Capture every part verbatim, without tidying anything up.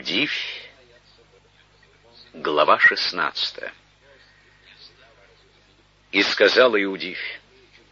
Иудивь, глава шестнадцатая. И сказал Иудивь: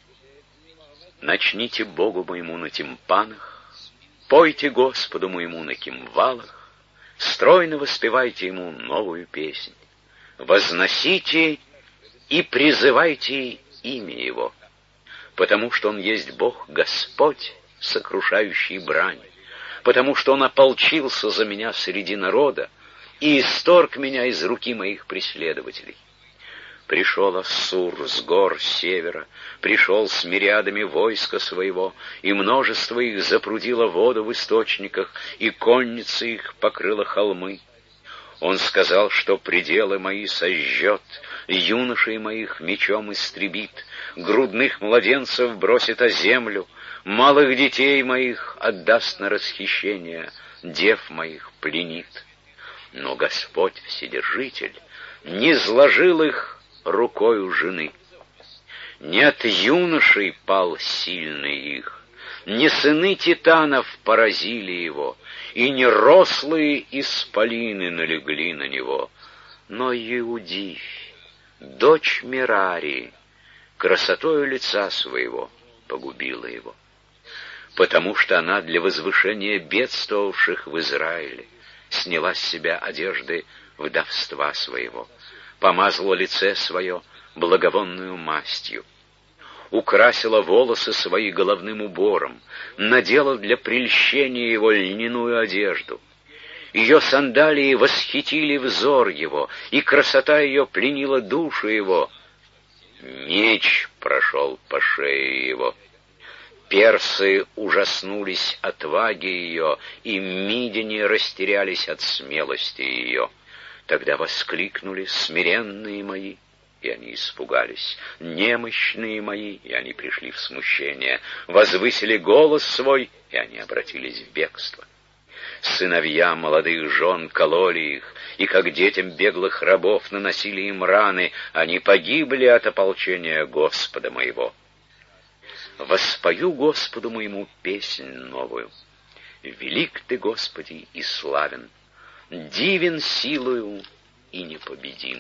начните Богу моему на тимпанах, пойте Господу моему на кимвалах, стройно воспевайте Ему новую песнь, возносите и призывайте имя Его, потому что Он есть Бог Господь, сокрушающий брань, потому что Он ополчился за меня среди народа и исторг меня из руки моих преследователей. Пришел Ассур с гор севера, пришел с мириадами войска своего, и множество их запрудило воду в источниках, и конница их покрыла холмы. Он сказал, что пределы мои сожжет, юношей моих мечом истребит, грудных младенцев бросит о землю, малых детей моих отдаст на расхищение, дев моих пленит. Но Господь Вседержитель не сложил их рукою жены. Не от юношей пал сильный их, не сыны титанов поразили его, и не рослые исполины налегли на него, но Иудивь, дочь Мерарии, красотою лица своего погубила его, потому что она для возвышения бедствовавших в Израиле сняла с себя одежды вдовства своего, помазала лице свое благовонную мастью, украсила волосы свои головным убором, надела для прельщения его льняную одежду. Ее сандалии восхитили взор его, и красота ее пленила душу его. Меч прошел по шее его. Персы ужаснулись отваги ее, и мидяне растерялись от смелости ее. Тогда воскликнули смиренные мои, и они испугались, немощные мои, и они пришли в смущение, возвысили голос свой, и они обратились в бегство. Сыновья молодых жен кололи их, и как детям беглых рабов наносили им раны, они погибли от ополчения Господа моего. Воспою Господу моему песнь новую. Велик Ты, Господи, и славен, дивен силою и непобедим.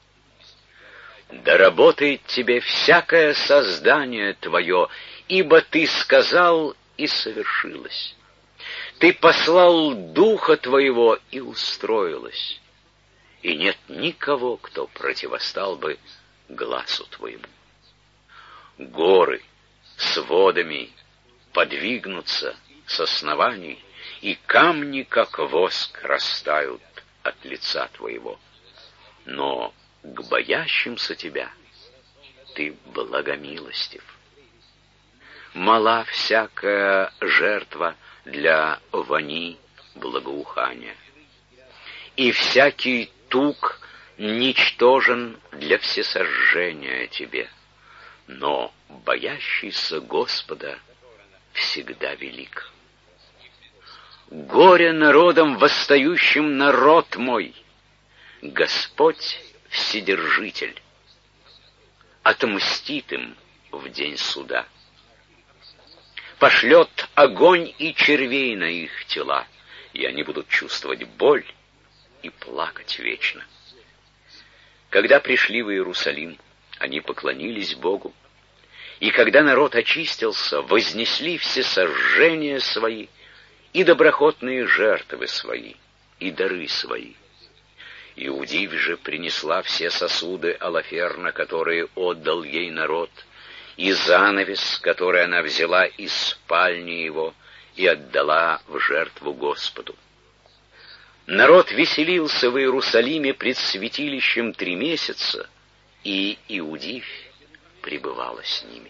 Да работает Тебе всякое создание Твое, ибо Ты сказал, и совершилось. Ты послал Духа Твоего, и устроилось. И нет никого, кто противостал бы гласу Твоему. Горы с водами подвигнутся с оснований, и камни, как воск, растают от лица Твоего. Но к боящимся Тебя Ты благомилостив. Мала всякая жертва для вони благоухания, и всякий тук ничтожен для всесожжения Тебе. Но боящийся Господа всегда велик. Горе народом, восстающим народ мой! Господь Вседержитель отмстит им в день суда. Пошлет огонь и червей на их тела, и они будут чувствовать боль и плакать вечно. Когда пришли в Иерусалим, они поклонились Богу, и когда народ очистился, вознесли все сожжения свои, и доброхотные жертвы свои, и дары свои. Иудивь же принесла все сосуды Алаферна, которые отдал ей народ, и занавес, который она взяла из спальни его и отдала в жертву Господу. Народ веселился в Иерусалиме пред святилищем три месяца, и Иудивь пребывала с ними.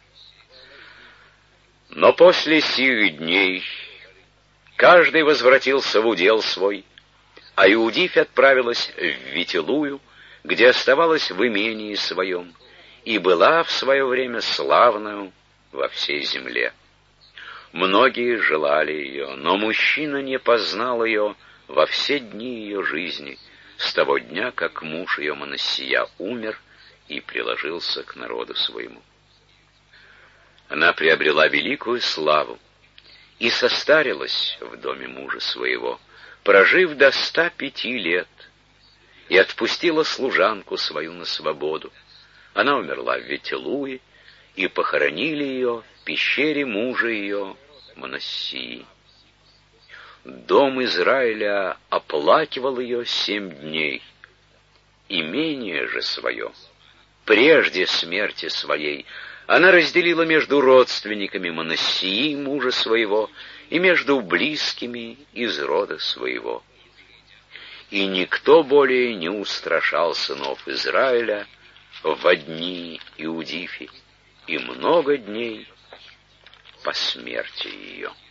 Но после сих дней каждый возвратился в удел свой, а Иудивь отправилась в Витилую, где оставалась в имении своем, и была в свое время славною во всей земле. Многие желали ее, но мужчина не познал ее во все дни ее жизни, с того дня, как муж ее Манассия умер и приложился к народу своему. Она приобрела великую славу и состарилась в доме мужа своего, прожив до ста пяти лет, и отпустила служанку свою на свободу. Она умерла в Ветилуе, и похоронили ее в пещере мужа ее, Манассии. Дом Израиля оплакивал ее семь дней. Имение же свое, прежде смерти своей, она разделила между родственниками Манассии, мужа своего, и между близкими из рода своего. И никто более не устрашал сынов Израиля во дни Иудифи, и много дней по смерти ее.